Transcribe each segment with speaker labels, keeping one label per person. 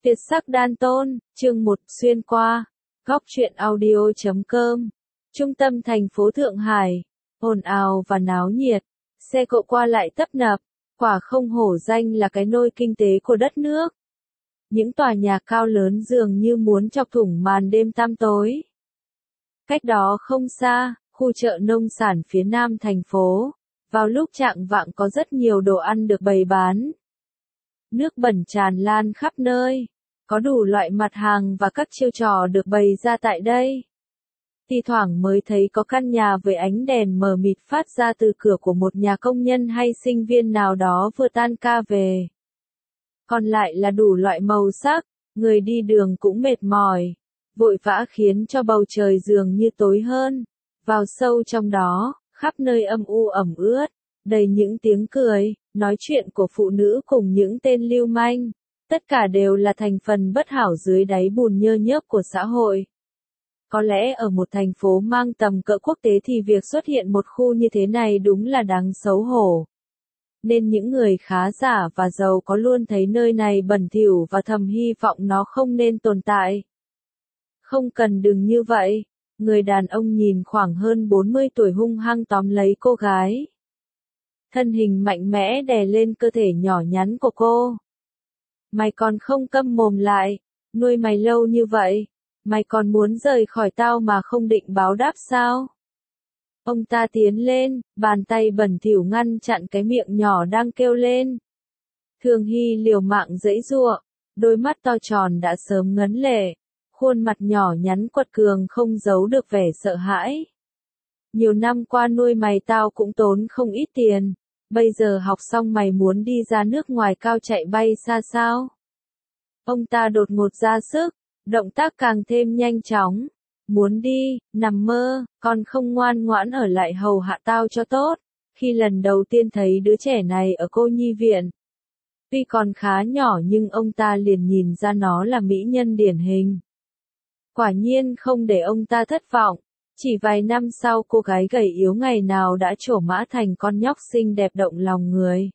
Speaker 1: Tuyệt sắc đan tôn, chương 1, xuyên qua. Góc truyện audio.com. Trung tâm thành phố Thượng Hải. Ồn ào và náo nhiệt. Xe cộ qua lại tấp nập. Quả không hổ danh là cái nôi kinh tế của đất nước. Những tòa nhà cao lớn dường như muốn chọc thủng màn đêm tăm tối. Cách đó không xa, khu chợ nông sản phía nam thành phố. Vào lúc chạng vạng có rất nhiều đồ ăn được bày bán. Nước bẩn tràn lan khắp nơi. Có đủ loại mặt hàng và các chiêu trò được bày ra tại đây. Thi thoảng mới thấy có căn nhà với ánh đèn mờ mịt phát ra từ cửa của một nhà công nhân hay sinh viên nào đó vừa tan ca về. Còn lại là đủ loại màu sắc, người đi đường cũng mệt mỏi, vội vã khiến cho bầu trời dường như tối hơn. Vào sâu trong đó, khắp nơi âm u ẩm ướt, đầy những tiếng cười, nói chuyện của phụ nữ cùng những tên lưu manh. Tất cả đều là thành phần bất hảo dưới đáy bùn nhơ nhớp của xã hội. Có lẽ ở một thành phố mang tầm cỡ quốc tế thì việc xuất hiện một khu như thế này đúng là đáng xấu hổ. Nên những người khá giả và giàu có luôn thấy nơi này bẩn thỉu và thầm hy vọng nó không nên tồn tại. Không cần đừng như vậy, người đàn ông nhìn khoảng hơn 40 tuổi hung hăng tóm lấy cô gái. Thân hình mạnh mẽ đè lên cơ thể nhỏ nhắn của cô. Mày còn không câm mồm lại, nuôi mày lâu như vậy, mày còn muốn rời khỏi tao mà không định báo đáp sao? Ông ta tiến lên, bàn tay bẩn thỉu ngăn chặn cái miệng nhỏ đang kêu lên. Thường Hy liều mạng giãy giụa, đôi mắt to tròn đã sớm ngấn lệ, khuôn mặt nhỏ nhắn quật cường không giấu được vẻ sợ hãi. Nhiều năm qua nuôi mày tao cũng tốn không ít tiền. Bây giờ học xong mày muốn đi ra nước ngoài cao chạy bay xa sao? Ông ta đột ngột ra sức, động tác càng thêm nhanh chóng. Muốn đi, nằm mơ, còn không ngoan ngoãn ở lại hầu hạ tao cho tốt. Khi lần đầu tiên thấy đứa trẻ này ở cô nhi viện. Tuy còn khá nhỏ nhưng ông ta liền nhìn ra nó là mỹ nhân điển hình. Quả nhiên không để ông ta thất vọng. Chỉ vài năm sau cô gái gầy yếu ngày nào đã trổ mã thành con nhóc xinh đẹp động lòng người.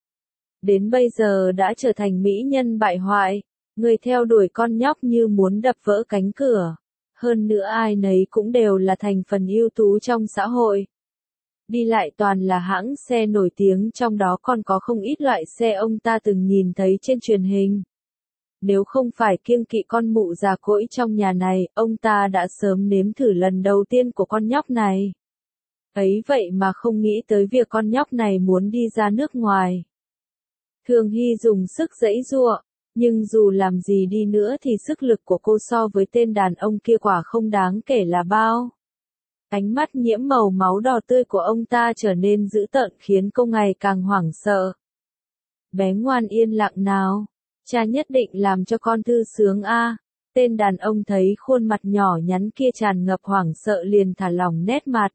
Speaker 1: Đến bây giờ đã trở thành mỹ nhân bại hoại, người theo đuổi con nhóc như muốn đập vỡ cánh cửa. Hơn nữa ai nấy cũng đều là thành phần ưu tú trong xã hội. Đi lại toàn là hãng xe nổi tiếng, trong đó còn có không ít loại xe ông ta từng nhìn thấy trên truyền hình. Nếu không phải kiêng kỵ con mụ già cỗi trong nhà này, ông ta đã sớm nếm thử lần đầu tiên của con nhóc này. Ấy vậy mà không nghĩ tới việc con nhóc này muốn đi ra nước ngoài. Thường Hy dùng sức giãy giụa, nhưng dù làm gì đi nữa thì sức lực của cô so với tên đàn ông kia quả không đáng kể là bao. Ánh mắt nhiễm màu máu đỏ tươi của ông ta trở nên dữ tợn khiến cô ngày càng hoảng sợ. Bé ngoan yên lặng nào. Cha nhất định làm cho con thư sướng a. Tên đàn ông thấy khuôn mặt nhỏ nhắn kia tràn ngập hoảng sợ liền thả lỏng nét mặt.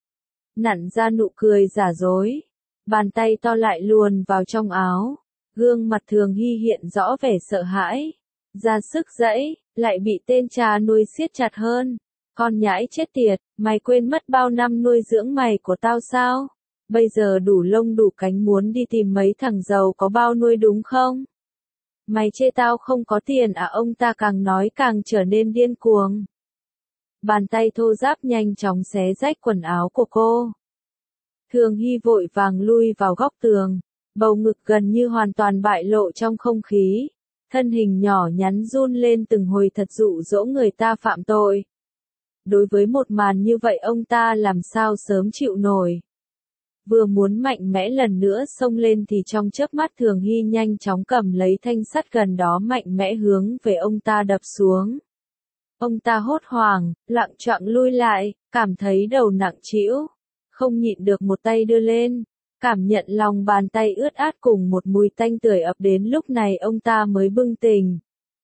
Speaker 1: Nặn ra nụ cười giả dối. Bàn tay to lại luồn vào trong áo. Gương mặt Thường Hy hiện rõ vẻ sợ hãi. Ra sức giãy, lại bị tên cha nuôi siết chặt hơn. Con nhãi chết tiệt, mày quên mất bao năm nuôi dưỡng mày của tao sao? Bây giờ đủ lông đủ cánh muốn đi tìm mấy thằng giàu có bao nuôi đúng không? Mày chê tao không có tiền à? Ông ta càng nói càng trở nên điên cuồng. Bàn tay thô ráp nhanh chóng xé rách quần áo của cô. Thường Hy vội vàng lui vào góc tường, bầu ngực gần như hoàn toàn bại lộ trong không khí. Thân hình nhỏ nhắn run lên từng hồi thật dụ dỗ người ta phạm tội. Đối với một màn như vậy ông ta làm sao sớm chịu nổi. Vừa muốn mạnh mẽ lần nữa xông lên thì trong chớp mắt Thường Hy nhanh chóng cầm lấy thanh sắt gần đó mạnh mẽ hướng về ông ta đập xuống. Ông ta hốt hoảng, loạng choạng lui lại, cảm thấy đầu nặng trĩu, không nhịn được một tay đưa lên, cảm nhận lòng bàn tay ướt át cùng một mùi tanh tưởi ập đến, lúc này ông ta mới bừng tỉnh.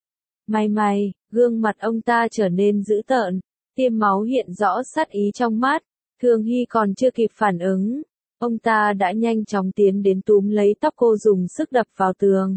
Speaker 1: Mày, gương mặt ông ta trở nên dữ tợn, tiêm máu hiện rõ sát ý trong mắt. Thường Hy còn chưa kịp phản ứng. Ông ta đã nhanh chóng tiến đến túm lấy tóc cô dùng sức đập vào tường.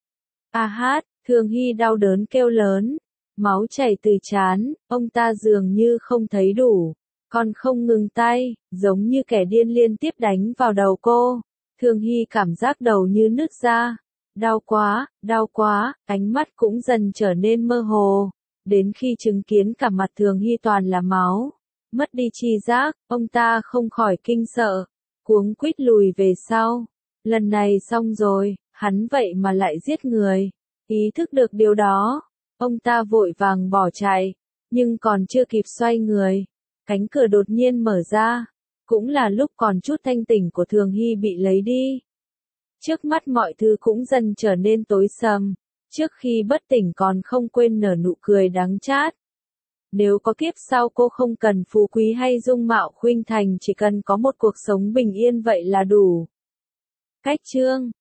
Speaker 1: A hát, Thường Hy đau đớn kêu lớn. Máu chảy từ trán, ông ta dường như không thấy đủ. Còn không ngừng tay, giống như kẻ điên liên tiếp đánh vào đầu cô. Thường Hy cảm giác đầu như nứt ra. đau quá, ánh mắt cũng dần trở nên mơ hồ, đến khi chứng kiến cả mặt Thường Hy toàn là máu, mất đi tri giác, ông ta không khỏi kinh sợ, cuống quýt lùi về sau. Lần này xong rồi, hắn vậy mà lại giết người. Ý thức được điều đó, ông ta vội vàng bỏ chạy, nhưng còn chưa kịp xoay người, cánh cửa đột nhiên mở ra, cũng là lúc còn chút thanh tỉnh của Thường Hy bị lấy đi. Trước mắt mọi thứ cũng dần trở nên tối sầm, trước khi bất tỉnh còn không quên nở nụ cười đắng chát. Nếu có kiếp sau cô không cần phú quý hay dung mạo khuynh thành, chỉ cần có một cuộc sống bình yên vậy là đủ. Cách chương